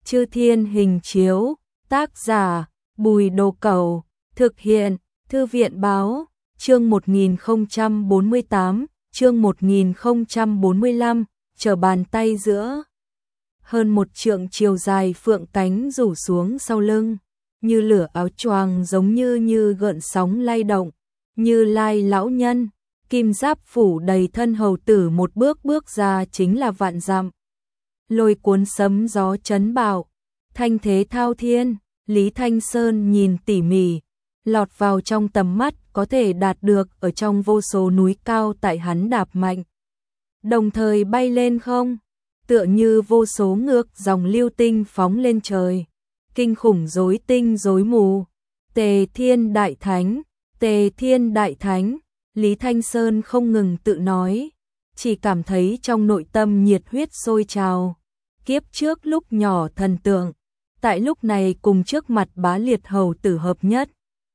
Chư Thiên Hình Chiếu, tác giả Bùi Đồ Cẩu, thực hiện Thư viện Báo, chương 1048, chương 1045, trở bàn tay giữa. Hơn 1 trượng chiều dài phượng cánh rủ xuống sau lưng, như lửa áo choàng giống như gợn sóng lay động, Như Lai lão nhân, kim giáp phủ đầy thân hầu tử một bước ra chính là vạn dặm. Lôi cuốn sấm gió chấn bạo, thanh thế thao thiên, Lý Thanh Sơn nhìn tỉ mỉ, lọt vào trong tầm mắt có thể đạt được ở trong vô số núi cao tại hắn đạp mạnh. Đồng thời bay lên không, tựa như vô số ngược dòng lưu tinh phóng lên trời, kinh khủng rối tinh rối mù. Tề Thiên Đại Thánh, Tề Thiên Đại Thánh, Lý Thanh Sơn không ngừng tự nói, chỉ cảm thấy trong nội tâm nhiệt huyết sôi trào. Kiếp trước lúc nhỏ thần tượng, tại lúc này cùng trước mặt Bá Liệt hầu tử hợp nhất.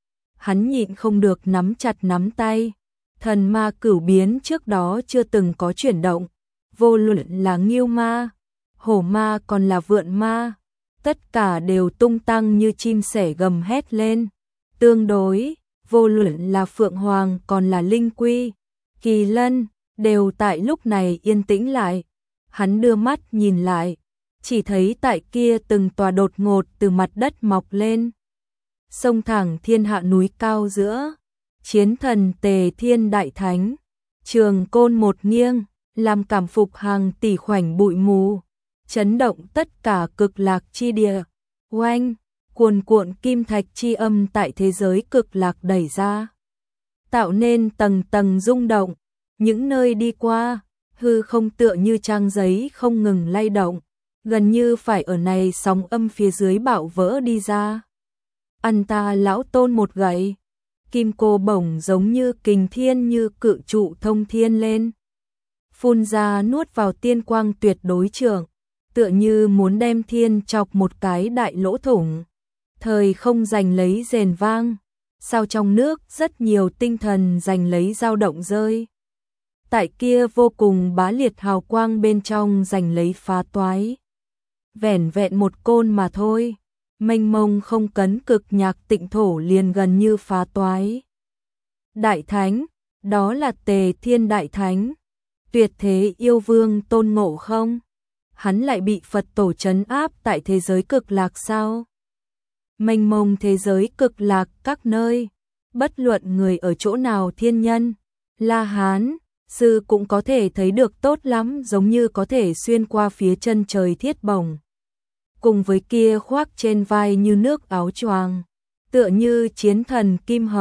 Hắn nhịn không được nắm chặt nắm tay, thần ma cửu biến trước đó chưa từng có chuyển động, vô luận là Ngưu ma, hổ ma còn là vượn ma, tất cả đều tung tăng như chim sẻ gầm hét lên. Tương đối, vô luận là Phượng Hoàng còn là Linh Quy, Kỳ Lân, đều tại lúc này yên tĩnh lại. Hắn đưa mắt nhìn lại, chỉ thấy tại kia từng tòa đột ngột từ mặt đất mọc lên, sông thẳng thiên hạ núi cao giữa. Chiến thần Tề Thiên Đại Thánh, trường côn một nghiêng, làm cảm phục hàng tỷ khoảnh bụi mù, chấn động tất cả cực lạc chi địa. Oanh, cuồn cuộn kim thạch chi âm tại thế giới cực lạc đẩy ra, tạo nên tầng tầng rung động. Những nơi đi qua, hư không tựa như trang giấy không ngừng lay động, gần như phải ở này sóng âm phía dưới bạo vỡ đi ra. Ăn ta lão tôn một gậy, kim cô bổng giống như kình thiên như cự trụ thông thiên lên, phun ra nuốt vào tiên quang tuyệt đối trưởng, tựa như muốn đem thiên chọc một cái đại lỗ thủng. Thời không giành lấy rền vang, sao trong nước rất nhiều tinh thần giành lấy dao động rơi. Tại kia vô cùng bá liệt hào quang bên trong giành lấy phá toái. Vẻn vẹn một côn mà thôi, mênh mông không cấn cực nhạc tịnh thổ liền gần như phá toái. Đại Thánh, đó là Tề Thiên Đại Thánh, tuyệt thế yêu vương Tôn Ngộ Không. Hắn lại bị Phật tổ trấn áp tại thế giới cực lạc sao? Mênh mông thế giới cực lạc các nơi, bất luận người ở chỗ nào, thiên nhân, La Hán, sư cũng có thể thấy được tốt lắm, giống như có thể xuyên qua phía chân trời thiết bổng. Cùng với kia khoác trên vai như nước áo choàng, tựa như chiến thần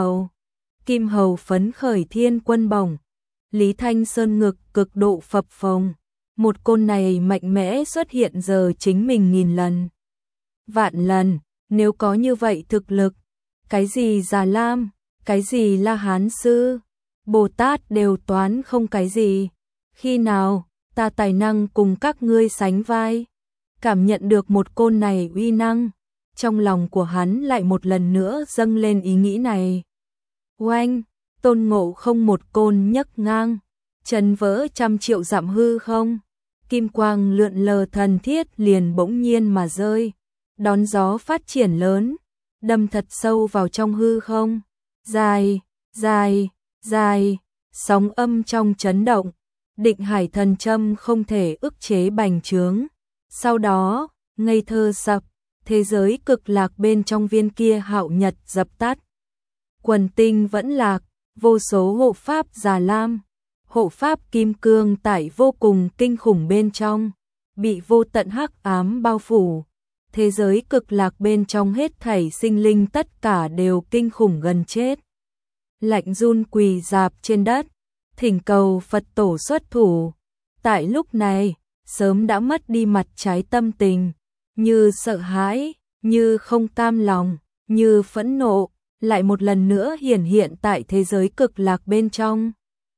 Kim Hầu phấn khởi thiên quân bổng. Lý Thanh Sơn ngực cực độ phập phồng, một côn này mạnh mẽ xuất hiện giờ chính mình nghìn lần, vạn lần. Nếu có như vậy thực lực, cái gì Già Lam, cái gì La Hán sư, Bồ Tát đều toán không cái gì. Khi nào ta tài năng cùng các ngươi sánh vai? Cảm nhận được một côn này uy năng, trong lòng của hắn lại một lần nữa dâng lên ý nghĩ này. Oanh, Tôn Ngộ Không một côn nhấc ngang, chấn vỡ trăm triệu dặm hư không, kim quang lượn lờ thần thiết liền bỗng nhiên mà rơi, đón gió phát triển lớn, đâm thật sâu vào trong hư không. Dài, dài, dài, sóng âm trong chấn động, Định Hải Thần Châm không thể ức chế bành trướng. Sau đó, ngây thơ sập, thế giới cực lạc bên trong viên kia hạo nhật dập tắt. Quần tinh vẫn lạc, vô số hộ pháp Già Lam, hộ pháp kim cương tại vô cùng kinh khủng bên trong, bị vô tận hắc ám bao phủ. Thế giới cực lạc bên trong hết thảy sinh linh tất cả đều kinh khủng gần chết. Lạnh run quỳ rạp trên đất, thỉnh cầu Phật tổ xuất thủ. Tại lúc này, sớm đã mất đi mặt trái tâm tình, như sợ hãi, như không cam lòng, như phẫn nộ, lại một lần nữa hiển hiện tại thế giới cực lạc bên trong.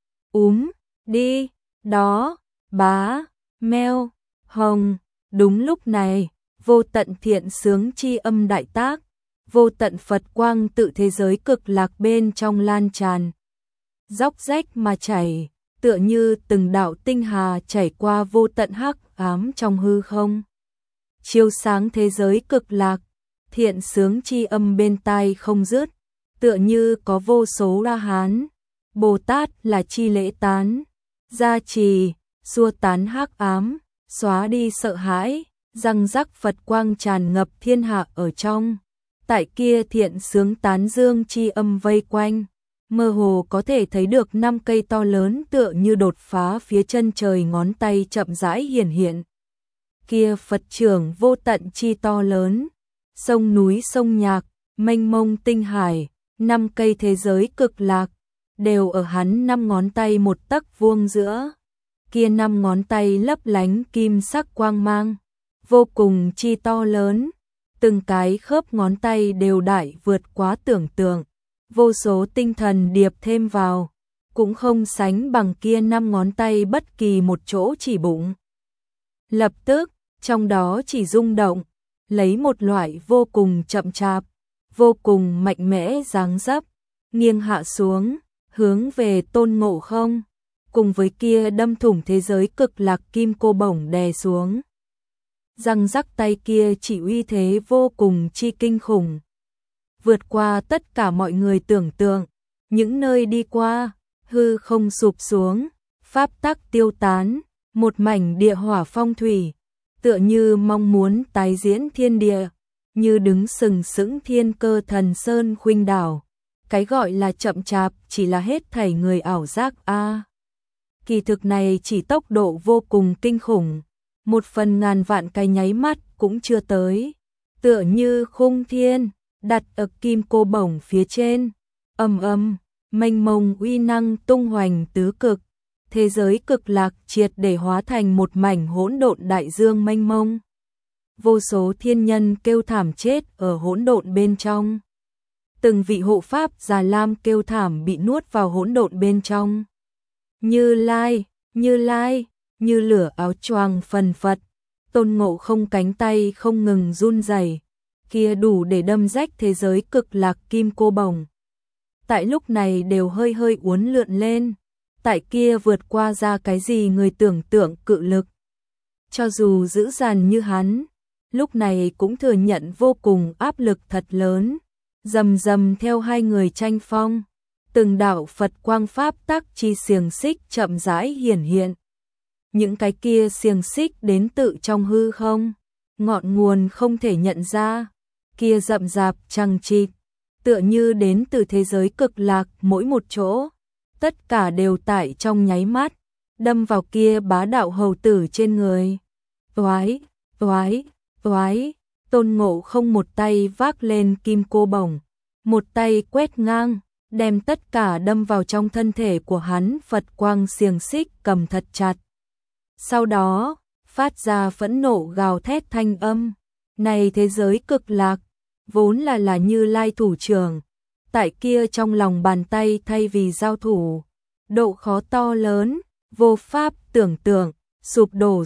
Đi, đó, bá, meo, hồng. Đúng lúc này, vô tận thiện sướng chi âm đại tác, vô tận Phật quang tự thế giới cực lạc bên trong lan tràn, róc rách mà chảy, tựa như từng đạo tinh hà chảy qua vô tận hắc ám trong hư không. chiếu sáng thế giới cực lạc, thiện sướng chi âm bên tai không dứt, tựa như có vô số La Hán, Bồ Tát là chi lễ tán, gia trì, xua tán hắc ám, xóa đi sợ hãi, răng rắc Phật quang tràn ngập thiên hạ ở trong. Tại kia thiện sướng tán dương chi âm vây quanh, mơ hồ có thể thấy được 5 cây to lớn tựa như đột phá phía chân trời ngón tay chậm rãi hiển hiện. Kia Phật trưởng vô tận chi to lớn, sông núi sông nhạc, mênh mông tinh hải, 5 cây thế giới cực lạc, đều ở hắn 5 ngón tay một tấc vuông giữa. Kia 5 ngón tay lấp lánh kim sắc quang mang, vô cùng chi to lớn, từng cái khớp ngón tay đều đại vượt quá tưởng tượng, vô số tinh thần điệp thêm vào, cũng không sánh bằng kia 5 ngón tay bất kỳ một chỗ chỉ bụng. Lập tức, trong đó chỉ rung động, lấy một loại vô cùng chậm chạp, vô cùng mạnh mẽ dáng dấp, nghiêng hạ xuống, hướng về Tôn Ngộ Không, cùng với kia đâm thủng thế giới cực lạc kim cô bổng đè xuống. Răng rắc tay kia chỉ uy thế vô cùng chi kinh khủng, vượt qua tất cả mọi người tưởng tượng, những nơi đi qua, hư không sụp xuống, pháp tắc tiêu tán, một mảnh địa hỏa phong thủy, tựa như mong muốn tái diễn thiên địa, như đứng sừng sững thiên cơ thần sơn khuynh đảo. Cái gọi là chậm chạp chỉ là hết thảy người ảo giác a. Kỳ thực này chỉ tốc độ vô cùng kinh khủng, 1/1000 vạn cái nháy mắt cũng chưa tới, tựa như khung thiên đặt ở kim cô bổng phía trên, mênh mông uy năng tung hoành tứ cực, thế giới cực lạc triệt để hóa thành một mảnh hỗn độn đại dương mênh mông. Vô số thiên nhân kêu thảm chết ở hỗn độn bên trong. Từng vị hộ pháp già lam kêu thảm bị nuốt vào hỗn độn bên trong. Như Lai, như lửa áo choàng phần phật, Tôn Ngộ Không cánh tay không ngừng run rẩy, kia đủ để đâm rách thế giới cực lạc kim cô bổng. Tại lúc này đều hơi hơi uốn lượn lên, tại kia vượt qua ra cái gì người tưởng tượng cự lực. Cho dù dữ dằn như hắn, lúc này cũng thừa nhận vô cùng áp lực thật lớn, rầm rầm theo hai người tranh phong, từng đạo Phật quang pháp tắc chi xiềng xích chậm rãi hiển hiện. Những cái kia xiềng xích đến tự trong hư không, ngọn nguồn không thể nhận ra, kia rậm rạp chằng chịt, tựa như đến từ thế giới cực lạc mỗi một chỗ, tất cả đều tại trong nháy mắt, đâm vào kia bá đạo hầu tử trên người. Toái, Tôn Ngộ Không một tay vác lên kim cô bổng, một tay quét ngang, đem tất cả đâm vào trong thân thể của hắn Phật quang xiềng xích cầm thật chặt. Sau đó, phát ra phẫn nộ gào thét thanh âm, này thế giới cực lạc, vốn là Như Lai thủ trưởng, tại kia trong lòng bàn tay thay vì giao thủ, độ khó to lớn, vô pháp tưởng tượng, sụp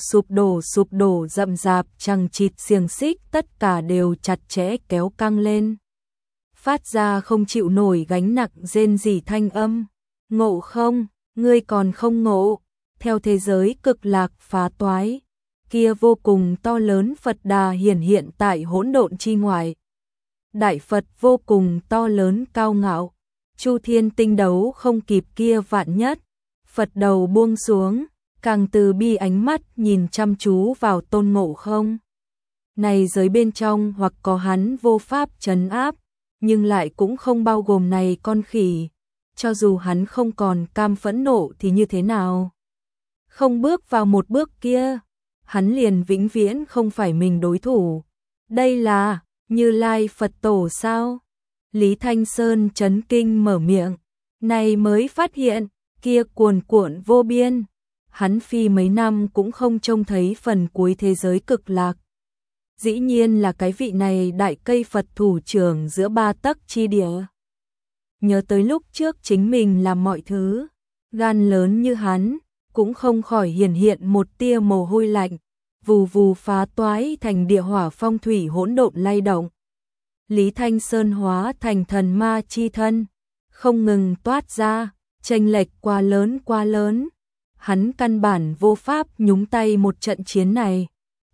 đổ rậm rạp chằng chịt xiềng xích tất cả đều chặt chẽ kéo căng lên. Phát ra không chịu nổi gánh nặng rên rỉ thanh âm, Ngộ Không, ngươi còn không ngộ, theo thế giới cực lạc phá toái, kia vô cùng to lớn Phật Đà hiển hiện tại hỗn độn chi ngoại. Đại Phật vô cùng to lớn cao ngạo, Chu Thiên tinh đấu không kịp kia vạn nhất, Phật đầu buông xuống, càng từ bi ánh mắt nhìn chăm chú vào Tôn Ngộ Không. Này giới bên trong hoặc có hắn vô pháp trấn áp, nhưng lại cũng không bao gồm này con khỉ, cho dù hắn không còn cam phẫn nộ thì như thế nào? Không bước vào một bước kia, hắn liền vĩnh viễn không phải mình đối thủ. Đây là Như Lai Phật Tổ sao? Lý Thanh Sơn chấn kinh mở miệng, này mới phát hiện, kia cuồn cuộn vô biên. Hắn phi mấy năm cũng không trông thấy phần cuối thế giới cực lạc. Dĩ nhiên là cái vị này đại cây Phật thủ trưởng giữa 3 tấc chi địa. Nhớ tới lúc trước chính mình làm mọi thứ, gan lớn như hắn, cũng không khỏi hiển hiện một tia mồ hôi lạnh, vù vù phá toái thành địa hỏa phong thủy hỗn độn lay động. Lý Thanh Sơn hóa thành thần ma chi thân, không ngừng toát ra, chênh lệch quá lớn. Hắn căn bản vô pháp nhúng tay một trận chiến này,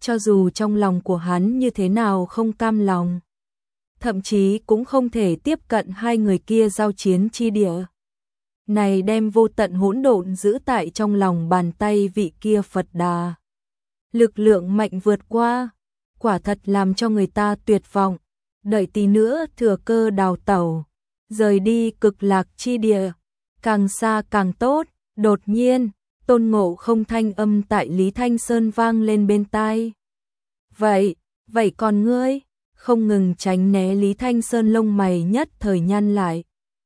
cho dù trong lòng của hắn như thế nào không cam lòng, thậm chí cũng không thể tiếp cận hai người kia giao chiến chi địa. Này đem vô tận hỗn độn giữ tại trong lòng bàn tay vị kia Phật Đà. Lực lượng mạnh vượt qua, quả thật làm cho người ta tuyệt vọng, đợi tí nữa thừa cơ đào tẩu, rời đi cực lạc chi địa, càng xa càng tốt. Đột nhiên, Tôn Ngộ Không thanh âm tại Lý Thanh Sơn vang lên bên tai. Vậy còn ngươi? Không ngừng tránh né Lý Thanh Sơn lông mày nhất thời nhăn lại.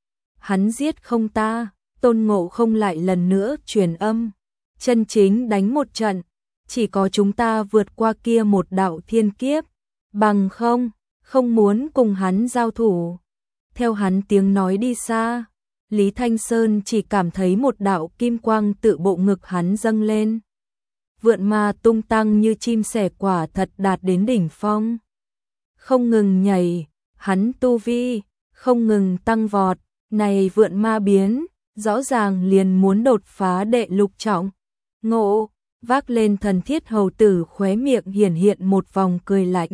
Hắn giết không ta, Tôn Ngộ Không lại lần nữa truyền âm. Chân chính đánh một trận, chỉ có chúng ta vượt qua kia một đạo thiên kiếp, bằng không muốn cùng hắn giao thủ. Theo hắn tiếng nói đi xa, Lý Thanh Sơn chỉ cảm thấy một đạo kim quang tự bộ ngực hắn dâng lên. Vượn ma tung tăng như chim sẻ quả thật đạt đến đỉnh phong. Không ngừng nhảy, hắn tu vi, không ngừng tăng vọt, này vượn ma biến, rõ ràng liền muốn đột phá đệ lục trọng. Ngộ, vác lên thần thiết hầu tử khóe miệng hiển hiện một vòng cười lạnh.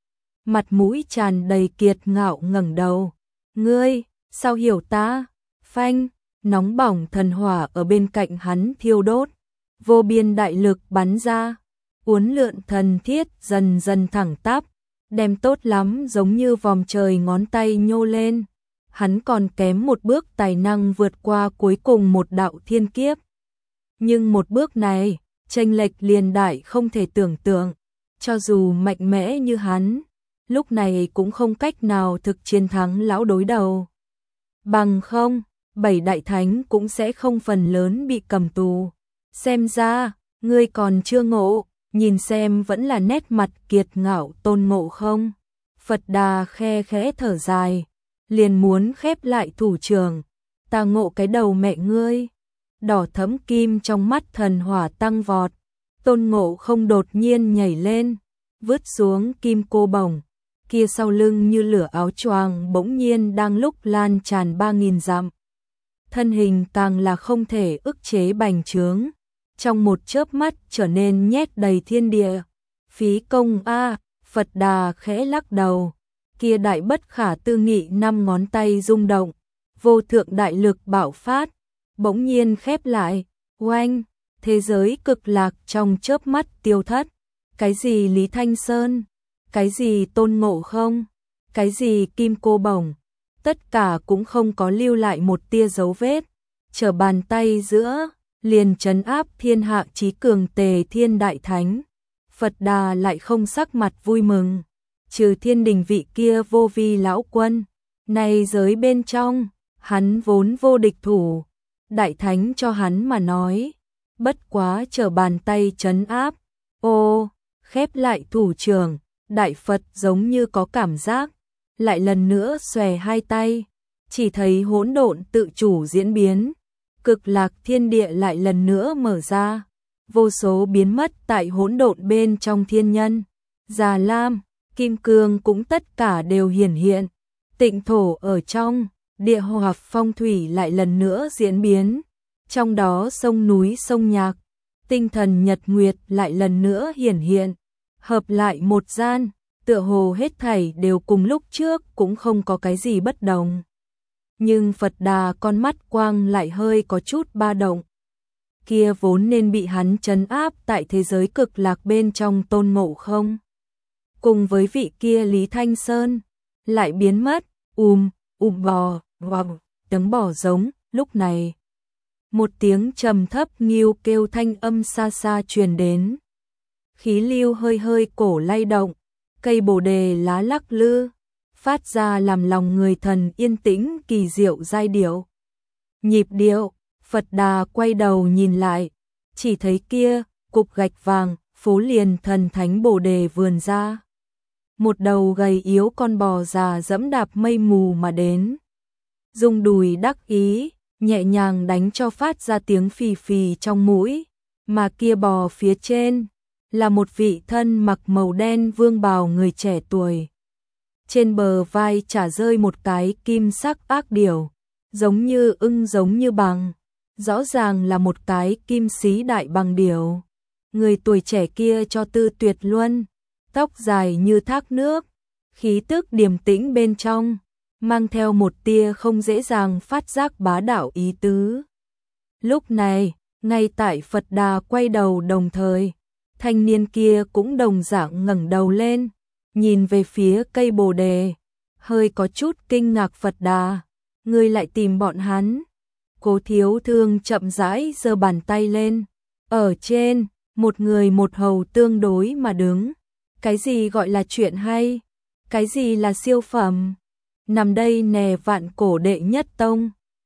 Mặt mũi tràn đầy kiệt ngạo ngẩng đầu. Ngươi, sao hiểu ta? Phanh, nóng bỏng thần hỏa ở bên cạnh hắn thiêu đốt. Vô biên đại lực bắn ra, uốn lượn thần thiết dần dần thẳng tắp, đem tốt lắm giống như vòm trời ngón tay nhô lên. Hắn còn kém một bước tài năng vượt qua cuối cùng một đạo thiên kiếp. Nhưng một bước này, chênh lệch liền đại không thể tưởng tượng, cho dù mạnh mẽ như hắn, lúc này cũng không cách nào thực chiến thắng lão đối đầu. Bằng không, 7 đại thánh cũng sẽ không phần lớn bị cầm tù. Xem ra, ngươi còn chưa ngộ, nhìn xem vẫn là nét mặt kiệt ngạo Tôn Ngộ Không. Phật Đà khe khẽ thở dài, liền muốn khép lại thủ trường. Ta ngộ cái đầu mẹ ngươi. Đỏ thẫm kim trong mắt thần hỏa tăng vọt. Tôn Ngộ Không đột nhiên nhảy lên, vứt xuống kim cô bổng. Kia sau lưng như lửa áo choàng bỗng nhiên đang lúc lan tràn 3000 dặm. Thân hình càng là không thể ức chế bành trướng, trong một chớp mắt trở nên nhét đầy thiên địa. Phí công a, Phật Đà khẽ lắc đầu, kia đại bất khả tư nghị 5 ngón tay rung động, vô thượng đại lực bạo phát, bỗng nhiên khép lại, oanh, thế giới cực lạc trong chớp mắt tiêu thất. Cái gì Lý Thanh Sơn, cái gì Tôn Ngộ Không, cái gì kim cô bổng, tất cả cũng không có lưu lại một tia dấu vết, trở bàn tay giữa, liền trấn áp thiên hạ chí cường Tề Thiên Đại Thánh. Phật Đà lại không sắc mặt vui mừng, trừ thiên đình vị kia vô vi lão quân, này giới bên trong, hắn vốn vô địch thủ, Đại Thánh cho hắn mà nói, bất quá trở bàn tay trấn áp. Ô, khép lại thủ trường, Đại Phật giống như có cảm giác, lại lần nữa xòe hai tay, chỉ thấy hỗn độn tự chủ diễn biến, cực lạc thiên địa lại lần nữa mở ra, vô số biến mất tại hỗn độn bên trong thiên nhân, Già Lam, Kim Cương cũng tất cả đều hiển hiện, tịnh thổ ở trong, địa hoặc phong thủy lại lần nữa diễn biến, trong đó sông núi sông nhạc, tinh thần nhật nguyệt lại lần nữa hiển hiện, hợp lại một gian, tựa hồ hết thảy đều cùng lúc trước cũng không có cái gì bất đồng. Nhưng Phật Đà con mắt quang lại hơi có chút ba động. Kia vốn nên bị hắn trấn áp tại thế giới cực lạc bên trong Tôn Ngộ Không. Cùng với vị kia Lý Thanh Sơn, lại biến mất, bò, tiếng bò giống, lúc này. Một tiếng trầm thấp nghiêu kêu thanh âm xa xa truyền đến. Khí lưu hơi hơi cổ lay động, cây bồ đề lá lắc lư, phát ra làm lòng người thần yên tĩnh kỳ diệu giai điệu. Nhịp điệu, Phật Đà quay đầu nhìn lại, chỉ thấy kia, cục gạch vàng, phố liền thần thánh bồ đề vườn ra. Một đầu gầy yếu con bò già dẫm đạp mây mù mà đến. Dùng đùi đắc ý, nhẹ nhàng đánh cho phát ra tiếng phì phì trong mũi, mà kia bò phía trên là một vị thân mặc màu đen vương bào người trẻ tuổi. Trên bờ vai chả rơi một cái kim sắc ác điểu, giống như ưng giống như bằng, rõ ràng là một cái kim xí đại bằng điểu. người tuổi trẻ kia cho Tư Tuyệt Luân, tóc dài như thác nước, khí tức điềm tĩnh bên trong, mang theo một tia không dễ dàng phát giác bá đạo ý tứ. Lúc này, ngay tại Phật Đà quay đầu đồng thời, thanh niên kia cũng đồng dạng ngẩng đầu lên, nhìn về phía cây bồ đề, hơi có chút kinh ngạc. Phật Đà, ngươi lại tìm bọn hắn? Cố Thiếu Thương chậm rãi giơ bàn tay lên, ở trên, một người một hầu tương đối mà đứng. Cái gì gọi là chuyện hay? Cái gì là siêu phẩm? Nằm đây nè, Vạn Cổ đệ nhất tông,